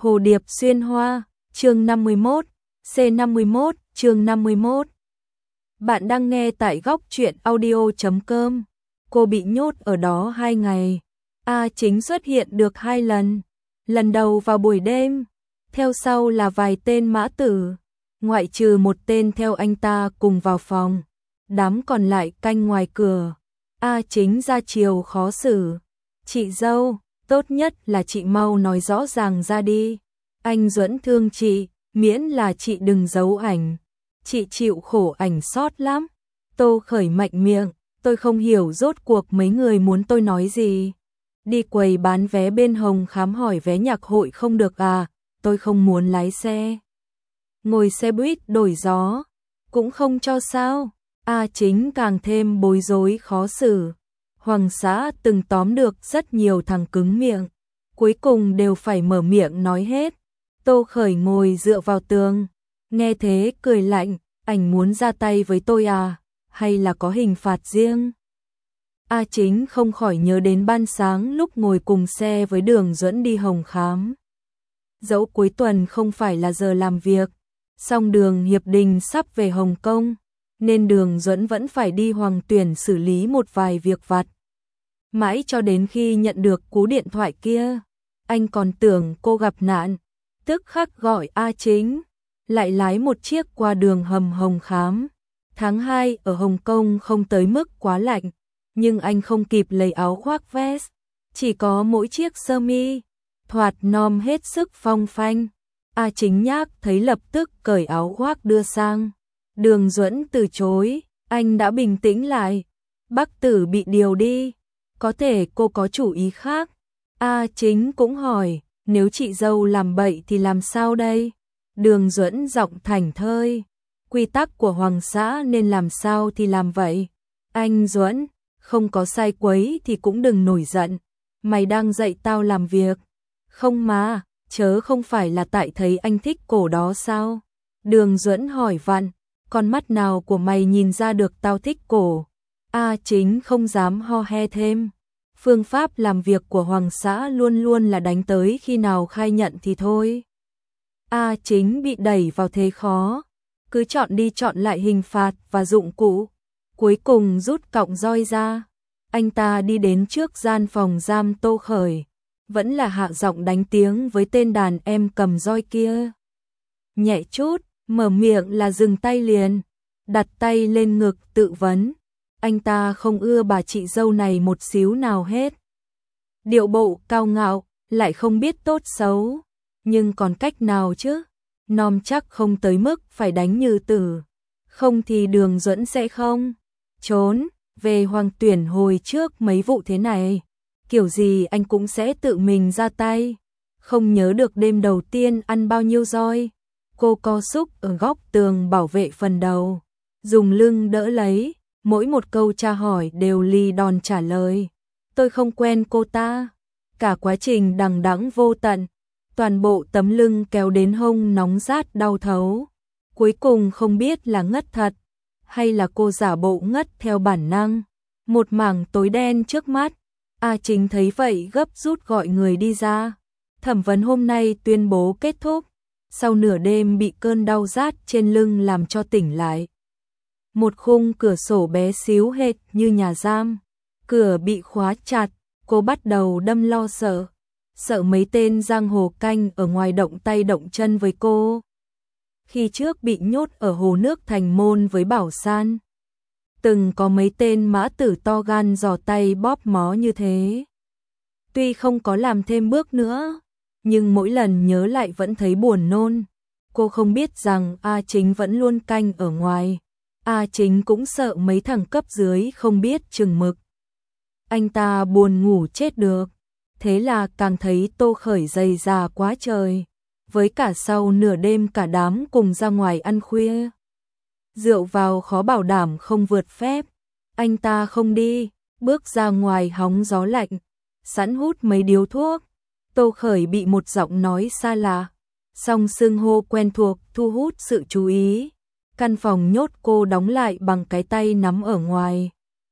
Hồ điệp xuyên hoa, chương 51, C51, chương 51. Bạn đang nghe tại góc truyện audio.com. Cô bị nhốt ở đó 2 ngày. A Chính xuất hiện được 2 lần. Lần đầu vào buổi đêm, theo sau là vài tên mã tử, ngoại trừ một tên theo anh ta cùng vào phòng. Đám còn lại canh ngoài cửa. A Chính ra chiều khó xử. Chị dâu, tốt nhất là chị mau nói rõ ràng ra đi. Anh Duẫn thương chị, miễn là chị đừng giấu ảnh. Chị chịu khổ ảnh sót lắm. Tô Khởi mạnh miệng, tôi không hiểu rốt cuộc mấy người muốn tôi nói gì. Đi quầy bán vé bên Hồng Khám hỏi vé nhạc hội không được à, tôi không muốn lái xe. Ngồi xe buýt đổi gió, cũng không cho sao. A Chính càng thêm bối rối khó xử. Hoàng xã từng tóm được rất nhiều thằng cứng miệng, cuối cùng đều phải mở miệng nói hết. Tô Khởi ngồi dựa vào tường, nghe thế cười lạnh, anh muốn ra tay với tôi à, hay là có hình phạt riêng? A Chính không khỏi nhớ đến ban sáng lúc ngồi cùng xe với Đường Duẫn đi Hồng Khám. Dẫu cuối tuần không phải là giờ làm việc, song Đường Hiệp Đình sắp về Hồng Kông, nên Đường Duẫn vẫn phải đi Hoàng Tuyển xử lý một vài việc vặt. Mãi cho đến khi nhận được cú điện thoại kia, anh còn tưởng cô gặp nạn, tức khắc gọi A Chính, lại lái một chiếc qua đường hầm Hồng Khám. Tháng 2 ở Hồng Kông không tới mức quá lạnh, nhưng anh không kịp lấy áo khoác vest, chỉ có mỗi chiếc sơ mi, thoạt nom hết sức phong phanh. A Chính nhác thấy lập tức cởi áo khoác đưa sang. Đường Duẫn từ chối, anh đã bình tĩnh lại. Bác Tử bị điều đi, có thể cô có chủ ý khác. A Chính cũng hỏi, nếu chị dâu làm bậy thì làm sao đây? Đường Duẫn giọng thảnh thơi, quy tắc của Hoàng xã nên làm sao thì làm vậy. Anh Duẫn, không có sai quấy thì cũng đừng nổi giận. Mày đang dạy tao làm việc. Không mà, chớ không phải là tại thấy anh thích cổ đó sao? Đường Duẫn hỏi vặn, con mắt nào của mày nhìn ra được tao thích cổ? A Chính không dám ho he thêm. Phương pháp làm việc của Hoàng xã luôn luôn là đánh tới khi nào khai nhận thì thôi. A Chính bị đẩy vào thế khó, cứ chọn đi chọn lại hình phạt và dụng cụ, cuối cùng rút cọng roi ra. Anh ta đi đến trước gian phòng giam Tô Khởi, vẫn là hạ giọng đánh tiếng với tên đàn em cầm roi kia. Nhẹ chút, mở miệng là dừng tay liền, đặt tay lên ngực tự vấn. Anh ta không ưa bà chị dâu này một xíu nào hết. Điệu bộ cao ngạo, lại không biết tốt xấu. Nhưng còn cách nào chứ? Nom chắc không tới mức phải đánh như tử. Không thì Đường Duẫn sẽ không trốn. Về Hoàng Tuyển hồi trước mấy vụ thế này, kiểu gì anh cũng sẽ tự mình ra tay. Không nhớ được đêm đầu tiên ăn bao nhiêu roi. Cô co xúc ở góc tường bảo vệ phần đầu, dùng lưng đỡ lấy. Mỗi một câu tra hỏi đều lì đòn trả lời. Tôi không quen cô ta. Cả quá trình đằng đẵng vô tận, toàn bộ tấm lưng kéo đến hông nóng rát đau thấu. Cuối cùng không biết là ngất thật, hay là cô giả bộ ngất theo bản năng. Một mảng tối đen trước mắt. A Chính thấy vậy gấp rút gọi người đi ra. Thẩm vấn hôm nay tuyên bố kết thúc. Sau nửa đêm bị cơn đau rát trên lưng làm cho tỉnh lại. Một khung cửa sổ bé xíu hệt như nhà giam. Cửa bị khóa chặt, cô bắt đầu đâm lo sợ. Sợ mấy tên giang hồ canh ở ngoài động tay động chân với cô. Khi trước bị nhốt ở hồ nước Thành Môn với Bảo San, từng có mấy tên mã tử to gan giò tay bóp mó như thế. Tuy không có làm thêm bước nữa, nhưng mỗi lần nhớ lại vẫn thấy buồn nôn. Cô không biết rằng A Chính vẫn luôn canh ở ngoài. A Chính cũng sợ mấy thằng cấp dưới không biết chừng mực. Anh ta buồn ngủ chết được. Thế là càng thấy Tô Khởi dày dà quá trời. Với cả sau nửa đêm cả đám cùng ra ngoài ăn khuya. Rượu vào khó bảo đảm không vượt phép. Anh ta không đi, bước ra ngoài hóng gió lạnh, sẵn hút mấy điếu thuốc. Tô Khởi bị một giọng nói xa lạ, song xưng hô quen thuộc thu hút sự chú ý. Căn phòng nhốt cô đóng lại bằng cái tay nắm ở ngoài.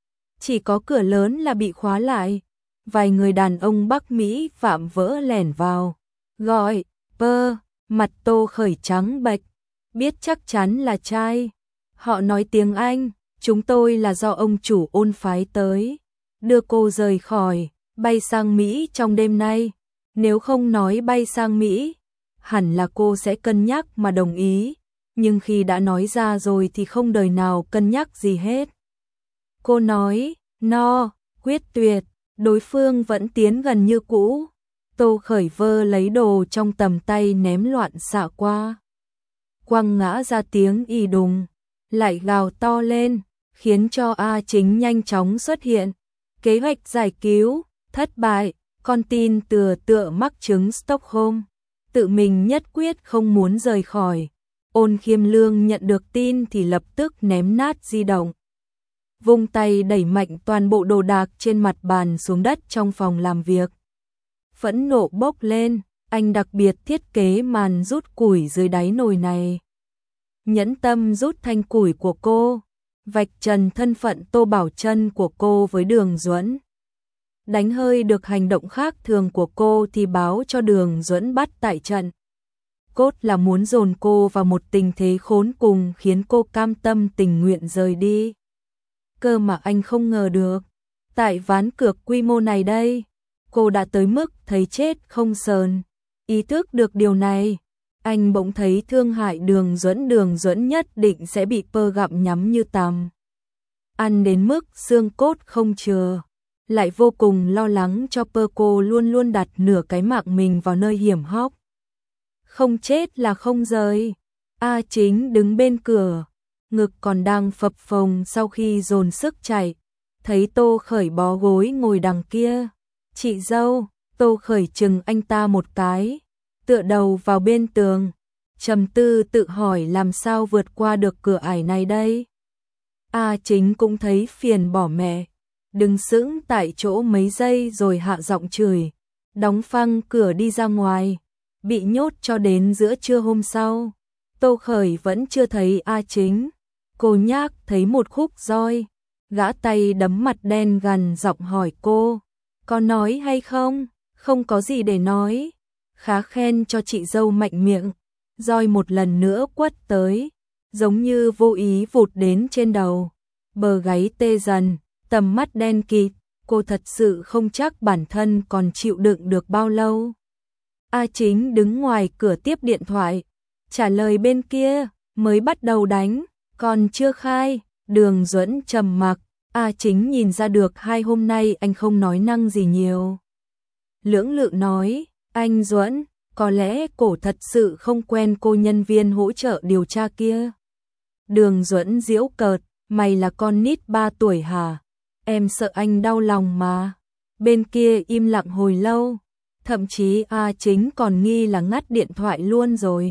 Chỉ có cửa lớn là bị khóa lại. Vài người đàn ông Bắc Mỹ vạm vỡ lẻn vào, gọi, Mặt Tô Khởi trắng bệch, biết chắc chắn là trai. Họ nói tiếng Anh, chúng tôi là do ông chủ Ôn phái tới, đưa cô rời khỏi, bay sang Mỹ trong đêm nay. Nếu không nói bay sang Mỹ, hẳn là cô sẽ cân nhắc mà đồng ý, nhưng khi đã nói ra rồi thì không đời nào cân nhắc gì hết. Cô nói, no, quyết tuyệt, đối phương vẫn tiến gần như cũ. Tô Khởi vơ lấy đồ trong tầm tay ném loạn xạ qua. Quăng ngã ra tiếng ì đùng, lại gào to lên, khiến cho A Chính nhanh chóng xuất hiện. Kế hoạch giải cứu, thất bại, con tin tựa mắc chứng Stockholm. Tự mình nhất quyết không muốn rời khỏi. Ôn Khiêm Lương nhận được tin thì lập tức ném nát di động. Vung tay đẩy mạnh toàn bộ đồ đạc trên mặt bàn xuống đất trong phòng làm việc. Phẫn nộ bốc lên, anh đặc biệt thiết kế màn rút củi dưới đáy nồi này. Nhẫn tâm rút thanh củi của cô, vạch trần thân phận Tô Bảo Trân của cô với Đường Duẫn. Đánh hơi được hành động khác thường của cô thì báo cho Đường Duẫn bắt tại trận. Cốt là muốn dồn cô vào một tình thế khốn cùng khiến cô cam tâm tình nguyện rời đi. Cơ mà anh không ngờ được, tại ván cược quy mô này đây, cô đã tới mức thấy chết không sờn. Ý thức được điều này, anh bỗng thấy thương hại Đường Duẫn nhất định sẽ bị Pơ gặm nhắm như tằm. Ăn đến mức xương cốt không chừa, lại vô cùng lo lắng cho Pơ. Cô luôn luôn đặt nửa cái mạng mình vào nơi hiểm hóc. Không chết là không rời. A Chính đứng bên cửa, ngực còn đang phập phồng sau khi dồn sức chạy, thấy Tô Khởi bó gối ngồi đằng kia. Chị dâu, Tô Khởi chừng anh ta một cái, tựa đầu vào bên tường, trầm tư tự hỏi làm sao vượt qua được cửa ải này đây. A Chính cũng thấy phiền bỏ mẹ, đứng sững tại chỗ mấy giây rồi hạ giọng chửi, đóng phăng cửa đi ra ngoài, bị nhốt cho đến giữa trưa hôm sau. Tô Khởi vẫn chưa thấy A Chính, cô nhác thấy một khúc roi, gã tay đấm mặt đen gằn giọng hỏi cô, có nói hay không? Không có gì để nói. Khá khen cho chị dâu mạnh miệng. Roi một lần nữa quất tới, giống như vô ý vụt đến trên đầu. Bờ gáy tê dần, tầm mắt đen kịt, cô thật sự không chắc bản thân còn chịu đựng được bao lâu. A Chính đứng ngoài cửa tiếp điện thoại, trả lời bên kia, mới bắt đầu đánh, còn chưa khai. Đường Duẫn trầm mặc, A Chính nhìn ra được 2 hôm nay anh không nói năng gì nhiều. Lưỡng lự nói, anh Duẫn, có lẽ cổ thật sự không quen cô nhân viên hỗ trợ điều tra kia. Đường Duẫn giễu cợt, mày là con nít 3 tuổi hả? Em sợ anh đau lòng mà. Bên kia im lặng hồi lâu, thậm chí A Chính còn nghi là ngắt điện thoại luôn rồi.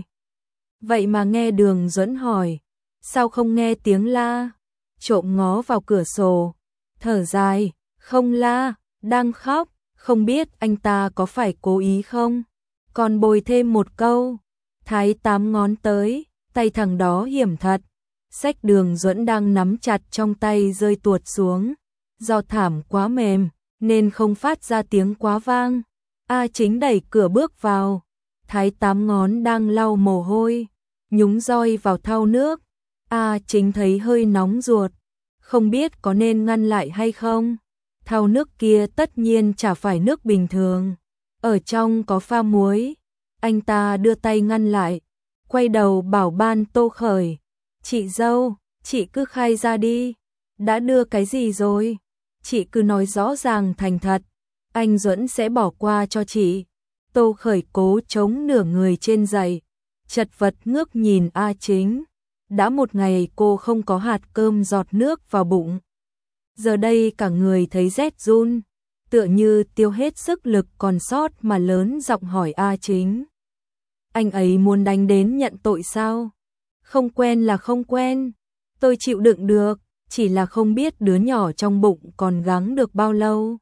Vậy mà nghe Đường Duẫn hỏi, sao không nghe tiếng la? Trộm ngó vào cửa sổ, thở dài, không la, đang khóc, không biết anh ta có phải cố ý không? Còn bồi thêm một câu, thái 8 ngón tới, tay thằng đó hiểm thật. Xách Đường Duẫn đang nắm chặt trong tay rơi tuột xuống, do thảm quá mềm nên không phát ra tiếng quá vang. A Chính đẩy cửa bước vào, thái 8 ngón đang lau mồ hôi, nhúng roi vào thau nước. A Chính thấy hơi nóng ruột, không biết có nên ngăn lại hay không. Thau nước kia tất nhiên chả phải nước bình thường, ở trong có pha muối. Anh ta đưa tay ngăn lại, quay đầu bảo ban Tô Khởi, chị dâu, chị cứ khai ra đi, đã đưa cái gì rồi? Chị cứ nói rõ ràng thành thật, anh Duẫn sẽ bỏ qua cho chị. Tô Khởi cố chống nửa người trên giày, chật vật ngước nhìn A Chính. Đã một ngày cô không có hạt cơm giọt nước vào bụng. Giờ đây cả người thấy rét run, tựa như tiêu hết sức lực còn sót mà lớn giọng hỏi A Chính. Anh ấy muốn đánh đến nhận tội sao? Không quen là không quen, tôi chịu đựng được, chỉ là không biết đứa nhỏ trong bụng còn gắng được bao lâu.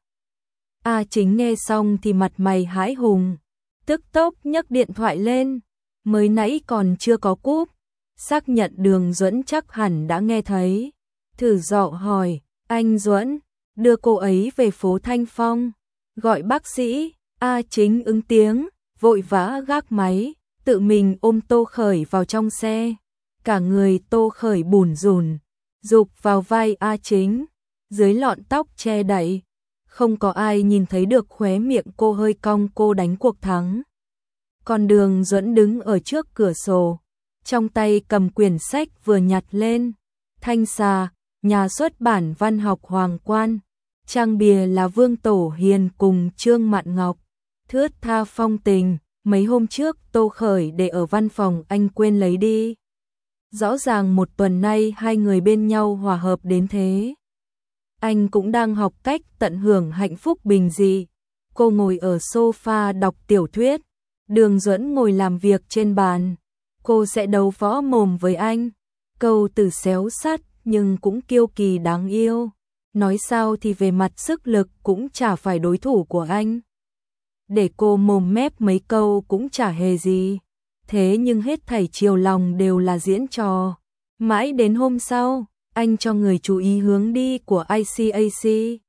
A Chính nghe xong thì mặt mày hãi hùng, tức tốc nhấc điện thoại lên, mới nãy còn chưa có cúp, xác nhận Đường Duẫn chắc hẳn đã nghe thấy. Thử dọ hỏi, anh Duẫn, đưa cô ấy về phố Thanh Phong, gọi bác sĩ. A Chính ứng tiếng, vội vã gác máy, tự mình ôm Tô Khởi vào trong xe. Cả người Tô Khởi bủn rủn, rụp vào vai A Chính, dưới lọn tóc che đậy. Không có ai nhìn thấy được khóe miệng cô hơi cong, cô đánh cuộc thắng. Còn Đường Duẫn đứng ở trước cửa sổ, trong tay cầm quyển sách vừa nhặt lên. Thanh Xà, nhà xuất bản văn học Hoàng Quan. Trang bìa là Vương Tổ Hiền cùng Trương Mạn Ngọc. Thướt tha phong tình, mấy hôm trước Tô Khởi để ở văn phòng anh quên lấy đi. Rõ ràng một tuần nay hai người bên nhau hòa hợp đến thế. Anh cũng đang học cách tận hưởng hạnh phúc bình dị. Cô ngồi ở sofa đọc tiểu thuyết, Đường Duẫn ngồi làm việc trên bàn. Cô sẽ đấu võ mồm với anh, câu từ xéo sắt nhưng cũng kiêu kỳ đáng yêu. Nói sao thì về mặt sức lực cũng chả phải đối thủ của anh. Để cô mồm mép mấy câu cũng chả hề gì. Thế nhưng hết thảy chiều lòng đều là diễn trò. Mãi đến hôm sau, anh cho người chú ý hướng đi của ICAC.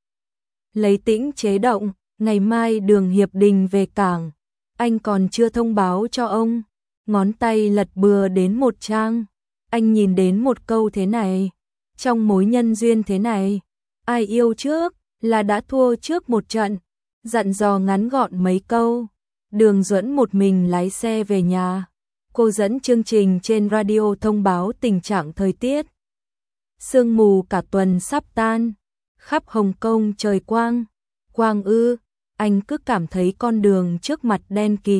Lấy Tĩnh chế động, ngày mai Đường Hiệp Đình về cảng. Anh còn chưa thông báo cho ông. Ngón tay lật bừa đến một trang. Anh nhìn đến một câu thế này. Trong mối nhân duyên thế này, ai yêu trước là đã thua trước một trận. Dặn dò ngắn gọn mấy câu. Đường Duẫn một mình lái xe về nhà. Cô dẫn chương trình trên radio thông báo tình trạng thời tiết. Sương mù cả tuần sắp tan. Khắp Hồng Kông trời quang. Quang ư, anh cứ cảm thấy con đường trước mặt đen kịt.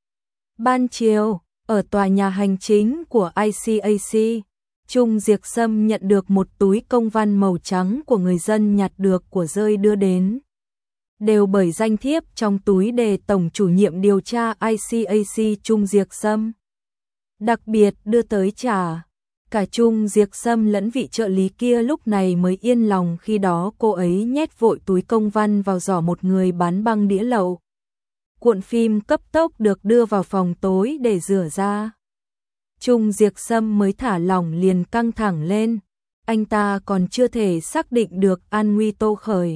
Ban chiều, ở tòa nhà hành chính của ICAC, Trung Diệc Sâm nhận được một túi công văn màu trắng của người dân nhặt được của rơi đưa đến. Đều bởi danh thiếp trong túi đề Tổng chủ nhiệm điều tra ICAC Trung Diệc Sâm. Đặc biệt đưa tới trả. Cả Trung Diệc Sâm lẫn vị trợ lý kia lúc này mới yên lòng, khi đó cô ấy nhét vội túi công văn vào giỏ một người bán băng đĩa lậu. Cuộn phim cấp tốc được đưa vào phòng tối để rửa ra. Trung Diệc Sâm mới thả lỏng liền căng thẳng lên. Anh ta còn chưa thể xác định được an nguy Tô Khởi.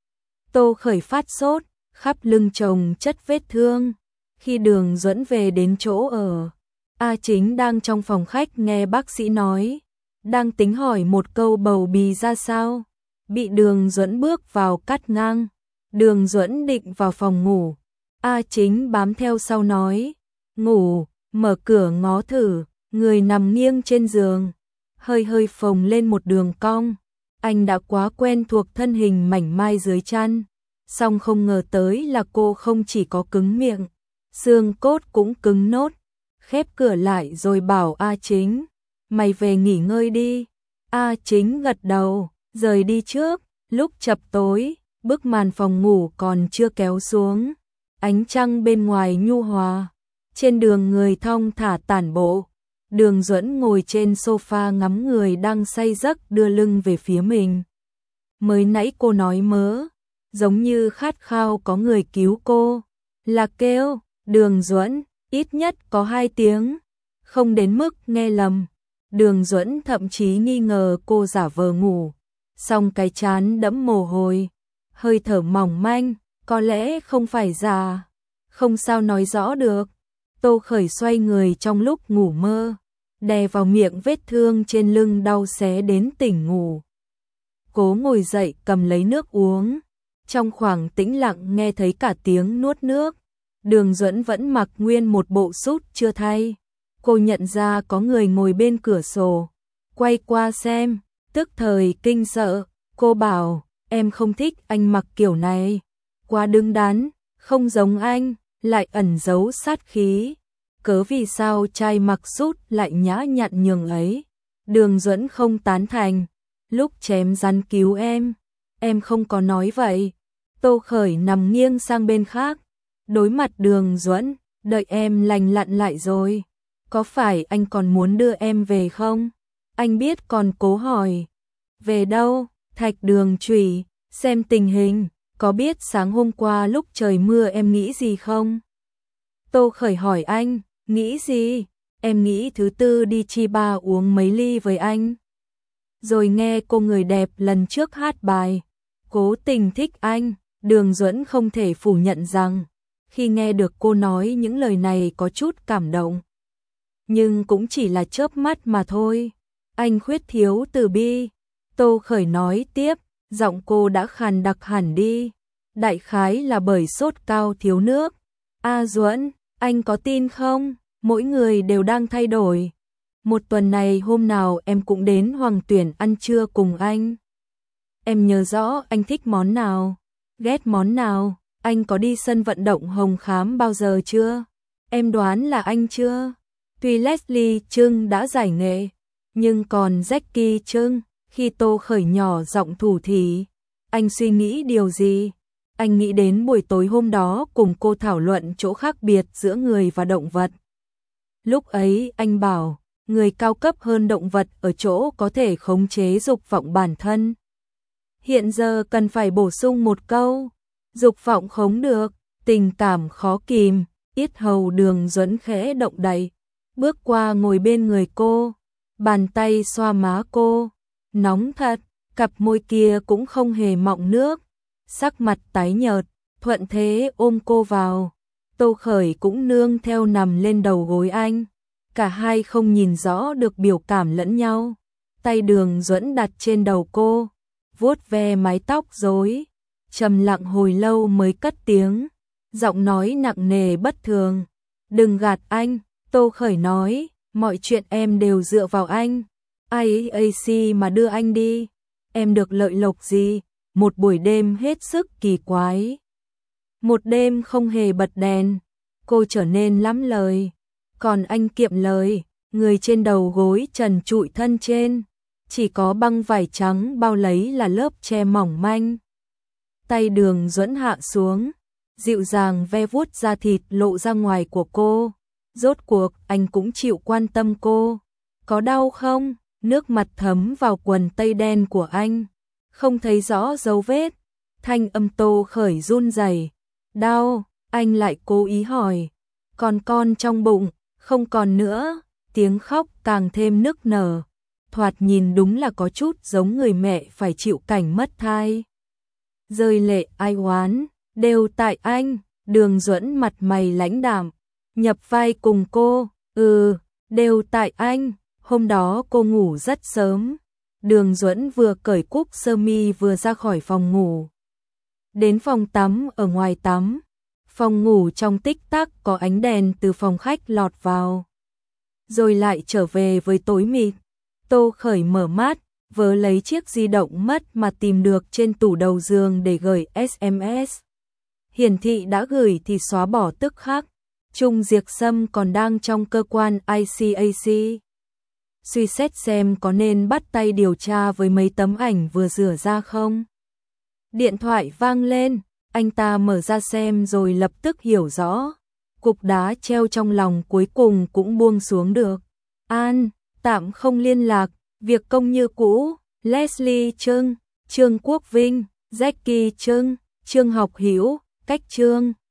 Tô Khởi phát sốt, khắp lưng chồng chất vết thương. Khi Đường Duẫn về đến chỗ ở, A Chính đang trong phòng khách nghe bác sĩ nói, đang tính hỏi một câu bầu bì ra sao, bị Đường Duẫn bước vào cắt ngang. Đường Duẫn định vào phòng ngủ, A Chính bám theo sau nói, ngủ, mở cửa ngó thử, người nằm nghiêng trên giường, hơi hơi phồng lên một đường cong. Anh đã quá quen thuộc thân hình mảnh mai dưới chăn, song không ngờ tới là cô không chỉ có cứng miệng, xương cốt cũng cứng nốt. Khép cửa lại rồi bảo A Chính, mày về nghỉ ngơi đi. A Chính gật đầu, rời đi trước. Lúc chập tối, bức màn phòng ngủ còn chưa kéo xuống, ánh trăng bên ngoài nhu hòa. Trên đường người thong thả tản bộ. Đường Duẫn ngồi trên sofa ngắm người đang say giấc đưa lưng về phía mình. Mới nãy cô nói mớ, giống như khát khao có người cứu cô. Là kêu, Đường Duẫn, ít nhất có 2 tiếng, không đến mức nghe lầm. Đường Duẫn thậm chí nghi ngờ cô giả vờ ngủ, song cái trán đẫm mồ hôi, hơi thở mỏng manh, có lẽ không phải già, không sao nói rõ được. Tô Khởi xoay người trong lúc ngủ mơ, đè vào miệng vết thương trên lưng đau xé đến tỉnh ngủ. Cố ngồi dậy cầm lấy nước uống, trong khoảng tĩnh lặng nghe thấy cả tiếng nuốt nước. Đường Duẫn vẫn mặc nguyên một bộ sút chưa thay. Cô nhận ra có người ngồi bên cửa sổ, quay qua xem, tức thời kinh sợ. Cô bảo, em không thích anh mặc kiểu này, quá đứng đắn, không giống anh, lại ẩn giấu sát khí. Cớ vì sao trai mặc sút lại nhã nhặn nhường ấy? Đường Duẫn không tán thành, lúc chém rắn cứu em không có nói vậy. Tô Khởi nằm nghiêng sang bên khác, đối mặt Đường Duẫn, đợi em lành lặn lại rồi. Có phải anh còn muốn đưa em về không? Anh biết còn cố hỏi. Về đâu? Thạch Đường Trùy, xem tình hình, có biết sáng hôm qua lúc trời mưa em nghĩ gì không? Tô Khởi hỏi anh, nghĩ gì? Em nghĩ thứ tư đi chi ba uống mấy ly với anh. Rồi nghe cô người đẹp lần trước hát bài, cố tình thích anh. Đường Duẫn không thể phủ nhận rằng, Khi nghe được cô nói những lời này có chút cảm động. Nhưng cũng chỉ là chớp mắt mà thôi. Anh khuyết thiếu từ bi. Tô Khởi nói tiếp, giọng cô đã khàn đặc hẳn đi. Đại khái là bởi sốt cao thiếu nước. A Duẫn, anh có tin không? Mỗi người đều đang thay đổi. Một tuần này hôm nào em cũng đến Hoàng Tuyển ăn trưa cùng anh. Em nhớ rõ anh thích món nào, ghét món nào. Anh có đi sân vận động Hồng Khám bao giờ chưa? Em đoán là anh chưa. Tuy Leslie Cheung đã giải nghệ, nhưng còn Jackie Cheung, khi Tô Khởi nhỏ giọng thủ thỉ, anh suy nghĩ điều gì? Anh nghĩ đến buổi tối hôm đó cùng cô thảo luận chỗ khác biệt giữa người và động vật. Lúc ấy anh bảo, người cao cấp hơn động vật ở chỗ có thể khống chế dục vọng bản thân. Hiện giờ cần phải bổ sung một câu, dục vọng khống được, tình cảm khó kìm. Yết hầu Đường Duẫn khẽ động đậy, bước qua ngồi bên người cô, bàn tay xoa má cô, nóng thật, cặp môi kia cũng không hề mọng nước, sắc mặt tái nhợt, thuận thế ôm cô vào. Tô Khởi cũng nương theo nằm lên đầu gối anh, cả hai không nhìn rõ được biểu cảm lẫn nhau. Tay Đường Duẫn đặt trên đầu cô, vuốt ve mái tóc rối, trầm lặng hồi lâu mới cất tiếng, giọng nói nặng nề bất thường. Đừng gạt anh, Tô Khởi nói, mọi chuyện em đều dựa vào anh. IAC mà đưa anh đi, em được lợi lộc gì? Một buổi đêm hết sức kỳ quái. Một đêm không hề bật đèn, cô trở nên lắm lời. Còn anh kiệm lời, người trên đầu gối trần trụi thân trên, chỉ có băng vải trắng bao lấy là lớp che mỏng manh. Tay Đường Duẫn hạ xuống, dịu dàng ve vuốt da thịt lộ ra ngoài của cô. Rốt cuộc anh cũng chịu quan tâm cô. Có đau không? Nước mặt thấm vào quần tây đen của anh, không thấy rõ dấu vết. Thanh âm Tô Khởi run rẩy. Đau, anh lại cố ý hỏi. Còn con trong bụng, không còn nữa. Tiếng khóc càng thêm nức nở. Thoạt nhìn đúng là có chút giống người mẹ phải chịu cảnh mất thai. Rơi lệ ai oán, đều tại anh. Đường Duẫn mặt mày lãnh đạm, nhập vai cùng cô. Đều tại anh. Hôm đó cô ngủ rất sớm. Đường Duẫn vừa cởi cúc sơ mi vừa ra khỏi phòng ngủ, đến phòng tắm ở ngoài tắm. Phòng ngủ trong tích tắc có ánh đèn từ phòng khách lọt vào, rồi lại trở về với tối mịt. Tô Khởi mở mắt, vớ lấy chiếc di động mất mà tìm được trên tủ đầu giường để gửi SMS. Hiển thị đã gửi thì xóa bỏ tức khắc. Trung Diệc Sâm còn đang trong cơ quan ICAC. Suy xét xem có nên bắt tay điều tra với mấy tấm ảnh vừa rửa ra không. Điện thoại vang lên, anh ta mở ra xem rồi lập tức hiểu rõ. Cục đá treo trong lòng cuối cùng cũng buông xuống được. An, tạm không liên lạc, việc công như cũ. Leslie Cheung, Trương Quốc Vinh, Jackie Cheung, Trương Học Hữu, cách Trương.